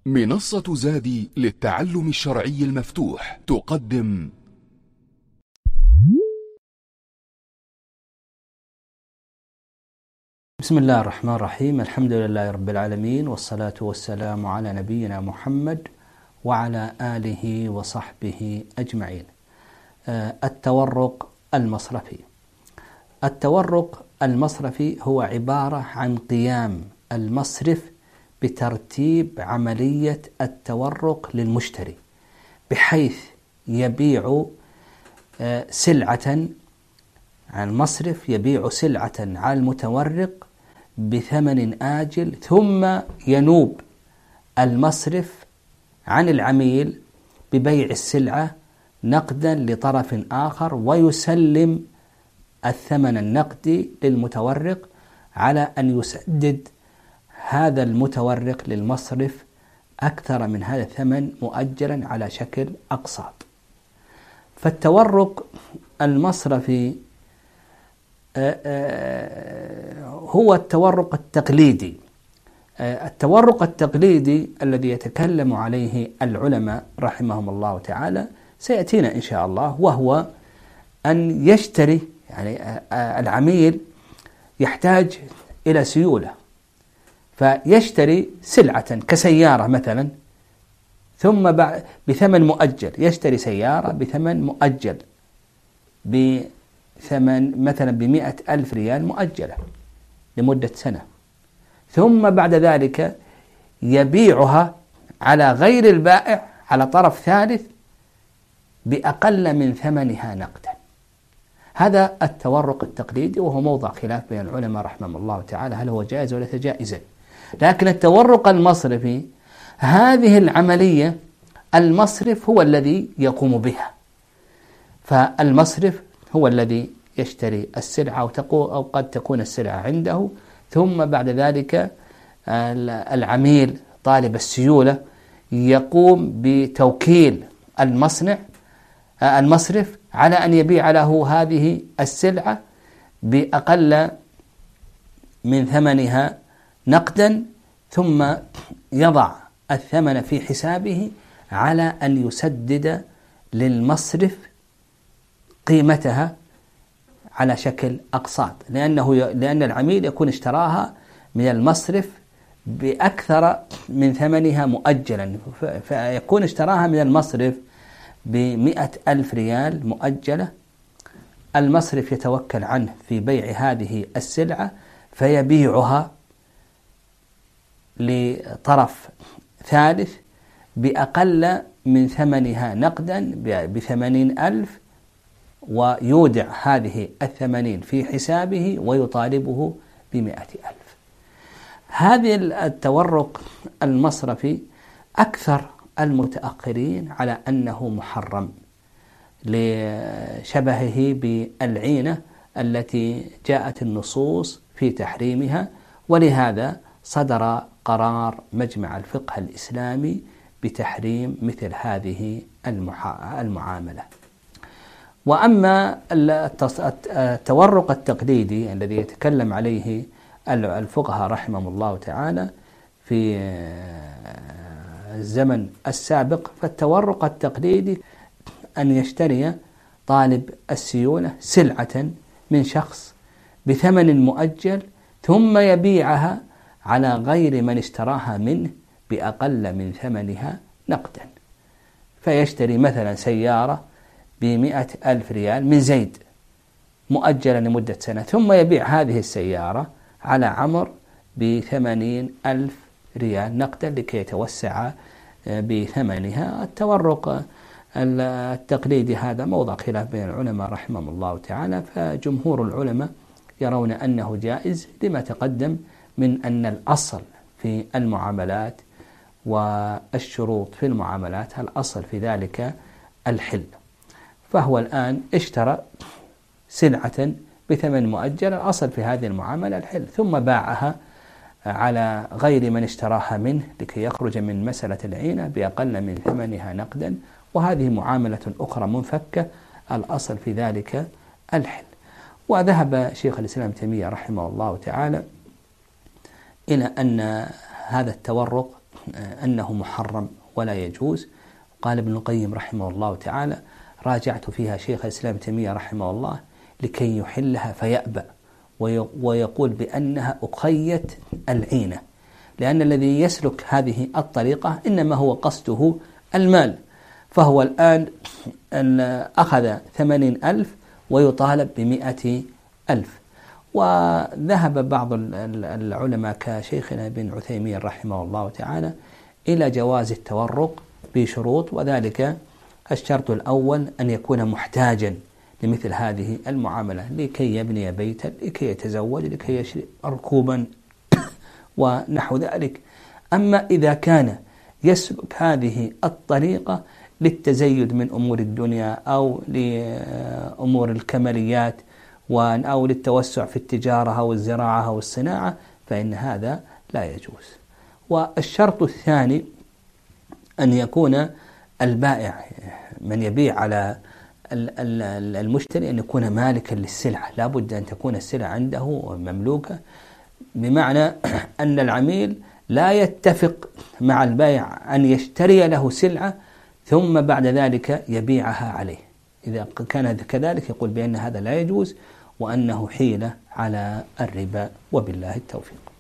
منصة زادي للتعلم الشرعي المفتوح تقدم بسم الله الرحمن الرحيم. الحمد لله رب العالمين، والصلاة والسلام على نبينا محمد وعلى آله وصحبه أجمعين. التورق المصرفي. التورق المصرفي هو عبارة عن قيام المصرف بترتيب عملية التورق للمشتري، بحيث يبيع سلعة عن المصرف، يبيع سلعة على المتورق بثمن آجل، ثم ينوب المصرف عن العميل ببيع السلعة نقدا لطرف آخر، ويسلم الثمن النقدي للمتورق على أن يسدد هذا المتورق للمصرف أكثر من هذا الثمن مؤجلا على شكل أقساط. فالتورق المصرفي هو التورق التقليدي. التورق التقليدي الذي يتكلم عليه العلماء رحمهم الله تعالى سيأتينا إن شاء الله، وهو أن يشتري، يعني العميل يحتاج إلى سيولة، فيشتري سلعة كسيارة مثلا، ثم بثمن مؤجل، يشتري سيارة بثمن مؤجل بثمن مثلا ب100,000 ريال مؤجلة لمدة سنة، ثم بعد ذلك يبيعها على غير البائع، على طرف ثالث، بأقل من ثمنها نقدا. هذا التورق التقليدي، وهو موضع خلاف بين العلماء رحمهم الله تعالى هل هو جائز ولا جائزا. لكن التورق المصرفي هذه العملية المصرف هو الذي يقوم بها، فالمصرف هو الذي يشتري السلعة، أو قد تكون السلعة عنده، ثم بعد ذلك العميل طالب السيولة يقوم بتوكيل المصرف على أن يبيع له هذه السلعة بأقل من ثمنها نقدا، ثم يضع الثمن في حسابه على أن يسدد للمصرف قيمتها على شكل أقساط، لأن العميل يكون اشتراها من المصرف بأكثر من ثمنها مؤجلا، فيكون اشتراها من المصرف ب100,000 ريال مؤجلة. المصرف يتوكل عنه في بيع هذه السلعة، فيبيعها لطرف ثالث بأقل من ثمنها نقدا ب80,000، ويودع هذه 80 في حسابه ويطالبه ب100,000. هذه التورق المصرفي أكثر المتأخرين على أنه محرم، لشبهه بالعينة التي جاءت النصوص في تحريمها، ولهذا صدر قرار مجمع الفقه الإسلامي بتحريم مثل هذه المعاملة. وأما التورق التقليدي الذي يتكلم عليه الفقهاء رحمهم الله تعالى في الزمن السابق، فالتورق التقليدي أن يشتري طالب السيولة سلعة من شخص بثمن مؤجل، ثم يبيعها على غير من اشتراها منه بأقل من ثمنها نقدا. فيشتري مثلا سيارة ب100,000 ريال من زيد مؤجلة لمدة سنة، ثم يبيع هذه السيارة على عمر ب80,000 ريال نقدا لكي يتوسع بثمنها. التورق التقليدي هذا موضع خلاف بين العلماء رحمهم الله تعالى، فجمهور العلماء يرون أنه جائز، لما تقدم من أن الأصل في المعاملات والشروط في المعاملات الأصل في ذلك الحل. فهو الآن اشترى سلعة بثمن مؤجل، الأصل في هذه المعاملة الحل، ثم باعها على غير من اشتراها منه لكي يخرج من مسألة العينة بأقل من ثمنها نقدا، وهذه معاملة أخرى منفكة، الأصل في ذلك الحل. وذهب شيخ الإسلام تيمية رحمه الله تعالى إلى أن هذا التورق أنه محرم ولا يجوز. قال ابن القيم رحمه الله تعالى: راجعت فيها شيخ الإسلام تيمية رحمه الله لكي يحلها فيأبى ويقول بأنها أخية العينة، لأن الذي يسلك هذه الطريقة إنما هو قصده المال، فهو الآن أخذ 80,000 ويطالب ب100,000. وذهب بعض العلماء كشيخنا ابن عثيمين رحمه الله تعالى إلى جواز التورق بشروط، وذلك الشرط الأول أن يكون محتاجا لمثل هذه المعاملة لكي يبني بيتا، لكي يتزوج، لكي يشتري ركوبا ونحو ذلك. أما إذا كان يسلك هذه الطريقة للتزيد من أمور الدنيا أو لأمور الكماليات أو للتوسع في التجارة أو الزراعة أو الصناعة، فإن هذا لا يجوز. والشرط الثاني أن يكون البائع من يبيع على المشتري أن يكون مالكا للسلعة، لا بد أن تكون السلعة عنده مملوكة، بمعنى أن العميل لا يتفق مع البائع أن يشتري له سلعة ثم بعد ذلك يبيعها عليه. إذا كان كذلك يقول بأن هذا لا يجوز وأنه حيلة على الربا، وبالله التوفيق.